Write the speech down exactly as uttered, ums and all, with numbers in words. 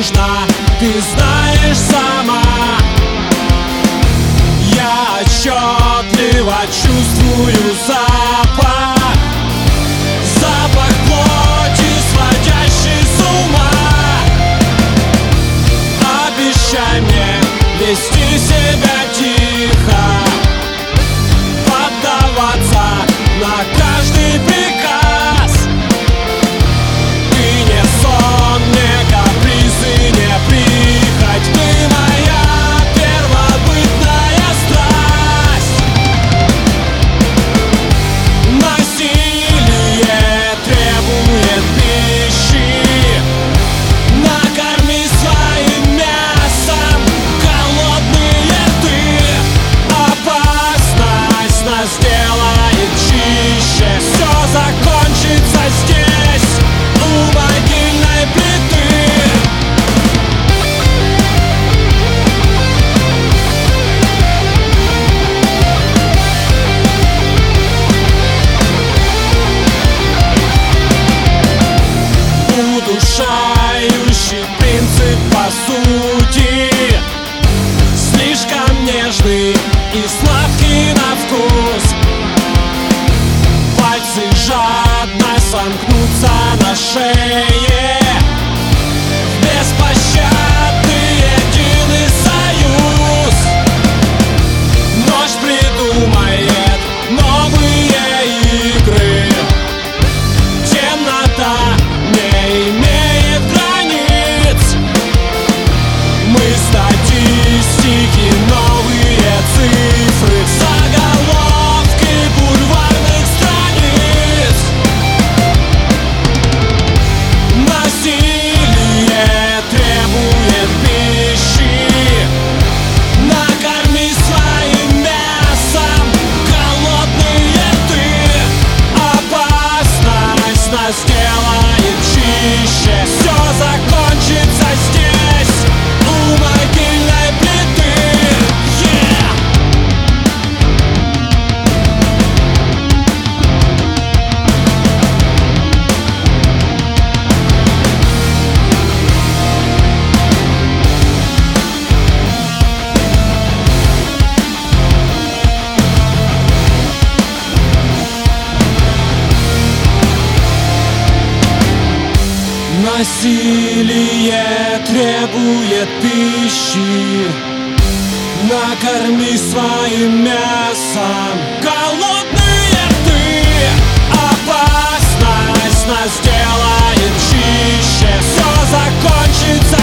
нужно, ты знаешь сама. Я отчетливо чувствую запах, запах плоти, сводящий с ума. Обещай мне вести себя тихо, поддаваться на каждый приказ. Ты не сон, не капризы, не прихоть, ты моя первобытная страсть. Насилие требует пищи, накорми своим мясом голодные ты. Опасность нас сделает чище, все закончится здесь, у могильной плиты. Удушающий принцип по сути, слишком нежный и сладкий на вкус. Пальцы жадно сомкнутся на шее, беспощадный единый союз. Ночь придумает новые игры, темнота не имеет границ. Мы статистики, новые цифры, заголовки бульварных страниц. Насилие требует пищи, накорми своим мясом голодные ты. Опасность нас сделает чище, все закончится здесь, у могильной плиты. Yeah! Насилие требует пищи, накорми своим мясом голодные ты. Опасность нас сделает чище, все закончится